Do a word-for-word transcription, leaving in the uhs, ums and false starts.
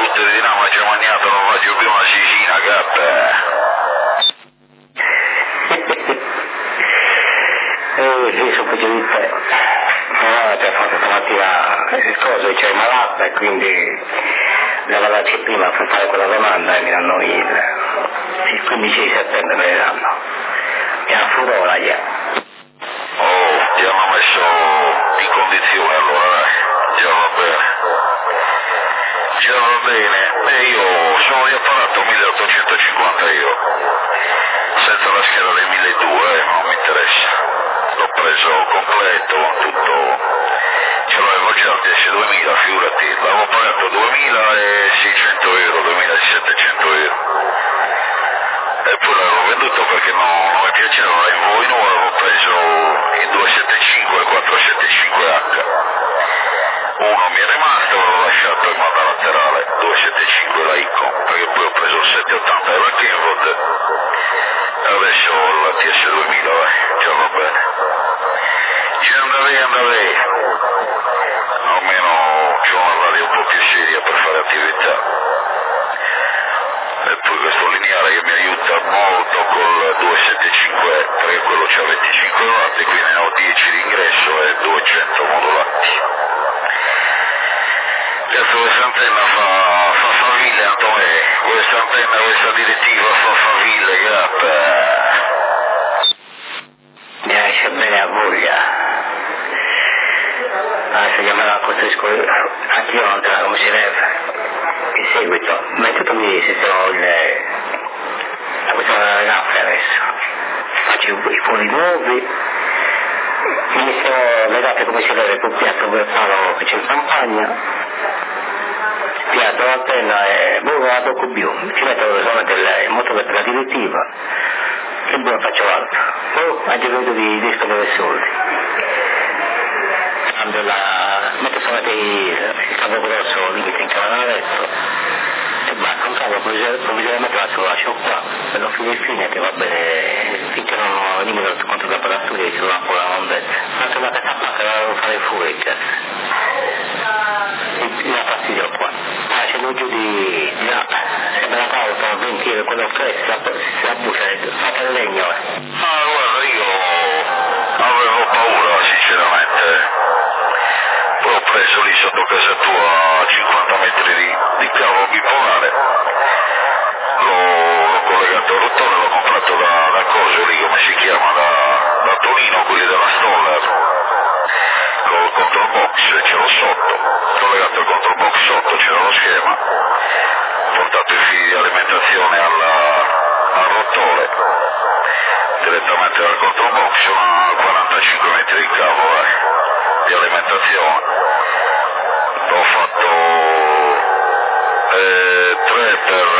tutto di Dinamo ha già mangiato, non faccio più una Sicina, cappa. Eh sì, sono più di te. No, per fatto stamattina il coso c'è malato e quindi devo darci prima per fare quella domanda e mi danno il, il quindici di settembre me ne danno. Mi ha furore già. Oh, ti hanno messo in condizione allora, dai. Già va bene. Già va bene. E io sono riapparato milleottocentocinquanta io. Senza la scheda del milleduecento, eh, non mi interessa. L'ho preso completo, tutto, ce l'avevo già il D S duemila, figurati, l'avevo pagato duemilaseicento euro, duemilasettecento euro, eppure l'avevo venduto perché non, non mi piaceva, in voi nuovo avevo preso il duecentosettantacinque e il quattrocentosettantacinque H, uno mi è rimasto, l'ho lasciato in moda laterale, duecentosettantacinque la Icon, perché poi ho preso il settecentottanta della Kenwood, e adesso la T S duemila, vai, già va bene. Ci andrei, andrei, almeno c'ho una radio un po' più seria per fare attività. E poi questo lineare che mi aiuta molto col duecentosettantacinque, perché quello c'ha venticinque watt, quindi ne ho dieci di ingresso e duecento modulati. Cazzo, questa antenna fa, fa faville, Antonè, questa antenna, questa direttiva fa faville, grappa. Mi esce bene a voglia. Adesso chiamerò a costruisco anch'io non te la come si deve. In seguito, ma tutto mi sistemo il la questione delle nappe adesso. Faccio i fori nuovi, inizio le nappe come si deve, col piatto per farlo che c'è in campagna, piatto l'antenna e boh, la tocco più, ci metto solamente il motore per la direttiva e poi non faccio altro. Oh, anche vedo di, di spendere soldi. Cambio la, metto solamente il, il cavo grosso, limite in cavalaretto e basta, un cavo provvisoriamente lo lascio qua, per lo fine e fine che va bene, finché non limito il conto temperatura e si va ancora la ondetta. Anche la catapacca la devo fare fuori, cazzo. La fastidio qua. Ah, c'è giù di, di là, sembra una pausa, un ventile, quello fresco, si abbuccia, fate il legno, eh. Ah, guarda, io avevo paura, sinceramente. Poi ho preso lì sotto casa tua a cinquanta metri di, di cavo bipolare, l'ho, l'ho collegato al rottore, l'ho comprato da, da coso lì, come si chiama, da, da Torino, quelli della Stoller, col control box, ce l'ho sotto, collegato al control box sotto, c'era lo schema, ho portato i fili di alimentazione alla, al rottore, direttamente dal control box, sono quarantacinque metri di cavo, eh, di alimentazione. Ho fatto eh, tre per